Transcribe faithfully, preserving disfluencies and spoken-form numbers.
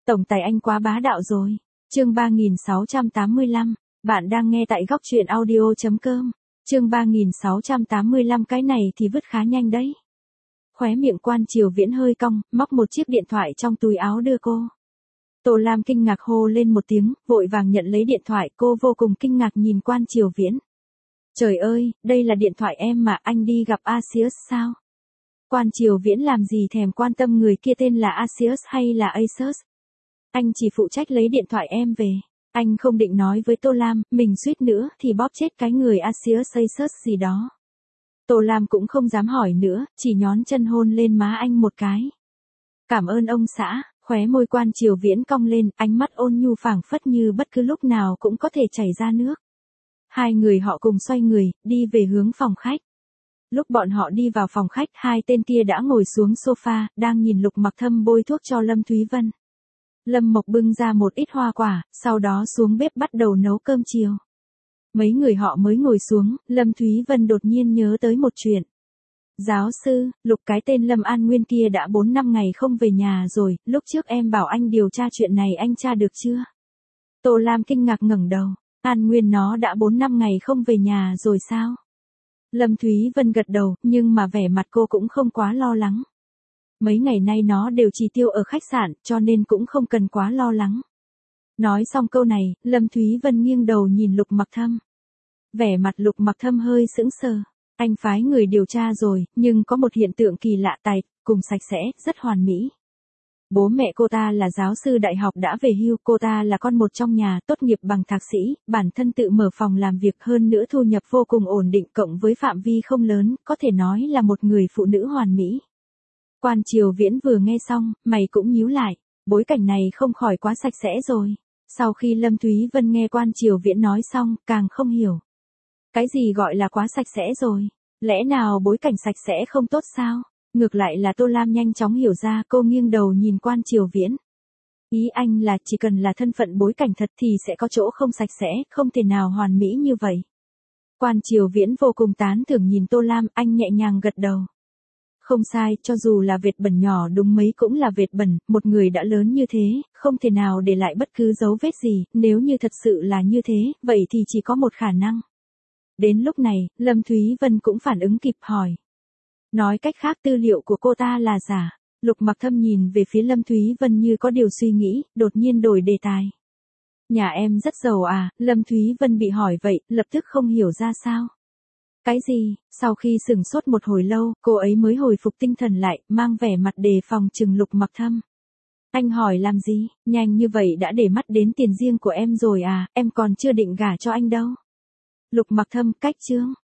Tổng tài anh quá bá đạo rồi. Chương ba nghìn sáu trăm tám mươi lăm, bạn đang nghe tại góc truyện audio chấm com. Chương ba nghìn sáu trăm tám mươi lăm, cái này thì vứt khá nhanh đấy. Khóe miệng Quan Triều Viễn hơi cong, móc một chiếc điện thoại trong túi áo đưa cô. Tô Lam kinh ngạc hô lên một tiếng, vội vàng nhận lấy điện thoại, cô vô cùng kinh ngạc nhìn Quan Triều Viễn. Trời ơi, đây là điện thoại em mà, anh đi gặp Asius sao? Quan Triều Viễn làm gì thèm quan tâm người kia tên là Asius hay là Asus. Anh chỉ phụ trách lấy điện thoại em về. Anh không định nói với Tô Lam, mình suýt nữa thì bóp chết cái người Asius Asus gì đó. Tô Lam cũng không dám hỏi nữa, chỉ nhón chân hôn lên má anh một cái. Cảm ơn ông xã, khóe môi Quan Triều Viễn cong lên, ánh mắt ôn nhu phảng phất như bất cứ lúc nào cũng có thể chảy ra nước. Hai người họ cùng xoay người, đi về hướng phòng khách. Lúc bọn họ đi vào phòng khách, hai tên kia đã ngồi xuống sofa, đang nhìn Lục Mặc Thâm bôi thuốc cho Lâm Thúy Vân. Lâm Mộc bưng ra một ít hoa quả, sau đó xuống bếp bắt đầu nấu cơm chiều. Mấy người họ mới ngồi xuống, Lâm Thúy Vân đột nhiên nhớ tới một chuyện. Giáo sư, Lục cái tên Lâm An Nguyên kia đã bốn năm ngày không về nhà rồi, lúc trước em bảo anh điều tra chuyện này anh tra được chưa? Tô Lam kinh ngạc ngẩng đầu, An Nguyên nó đã bốn năm ngày không về nhà rồi sao? Lâm Thúy Vân gật đầu, nhưng mà vẻ mặt cô cũng không quá lo lắng. Mấy ngày nay nó đều chỉ tiêu ở khách sạn, cho nên cũng không cần quá lo lắng. Nói xong câu này, Lâm Thúy Vân nghiêng đầu nhìn Lục Mặc Thâm. Vẻ mặt Lục Mặc Thâm hơi sững sờ. Anh phái người điều tra rồi, nhưng có một hiện tượng kỳ lạ, tài, cùng sạch sẽ, rất hoàn mỹ. Bố mẹ cô ta là giáo sư đại học đã về hưu, cô ta là con một trong nhà, tốt nghiệp bằng thạc sĩ, bản thân tự mở phòng làm việc, hơn nữa thu nhập vô cùng ổn định cộng với phạm vi không lớn, có thể nói là một người phụ nữ hoàn mỹ. Quan Triều Viễn vừa nghe xong, mày cũng nhíu lại, bối cảnh này không khỏi quá sạch sẽ rồi. Sau khi Lâm Thúy Vân nghe Quan Triều Viễn nói xong, càng không hiểu. Cái gì gọi là quá sạch sẽ rồi? Lẽ nào bối cảnh sạch sẽ không tốt sao? Ngược lại là Tô Lam nhanh chóng hiểu ra, cô nghiêng đầu nhìn Quan Triều Viễn. Ý anh là chỉ cần là thân phận bối cảnh thật thì sẽ có chỗ không sạch sẽ, không thể nào hoàn mỹ như vậy. Quan Triều Viễn vô cùng tán thưởng nhìn Tô Lam, anh nhẹ nhàng gật đầu. Không sai, cho dù là vệt bẩn nhỏ đúng mấy cũng là vệt bẩn, một người đã lớn như thế, không thể nào để lại bất cứ dấu vết gì, nếu như thật sự là như thế, vậy thì chỉ có một khả năng. Đến lúc này, Lâm Thúy Vân cũng phản ứng kịp hỏi. Nói cách khác tư liệu của cô ta là giả. Lục Mặc Thâm nhìn về phía Lâm Thúy Vân như có điều suy nghĩ, đột nhiên đổi đề tài. Nhà em rất giàu à? Lâm Thúy Vân bị hỏi vậy, lập tức không hiểu ra sao. Cái gì? Sau khi sửng sốt một hồi lâu, cô ấy mới hồi phục tinh thần lại, mang vẻ mặt đề phòng trừng Lục Mặc Thâm. Anh hỏi làm gì? Nhanh như vậy đã để mắt đến tiền riêng của em rồi à? Em còn chưa định gả cho anh đâu. Lục Mặc Thâm, cách chương.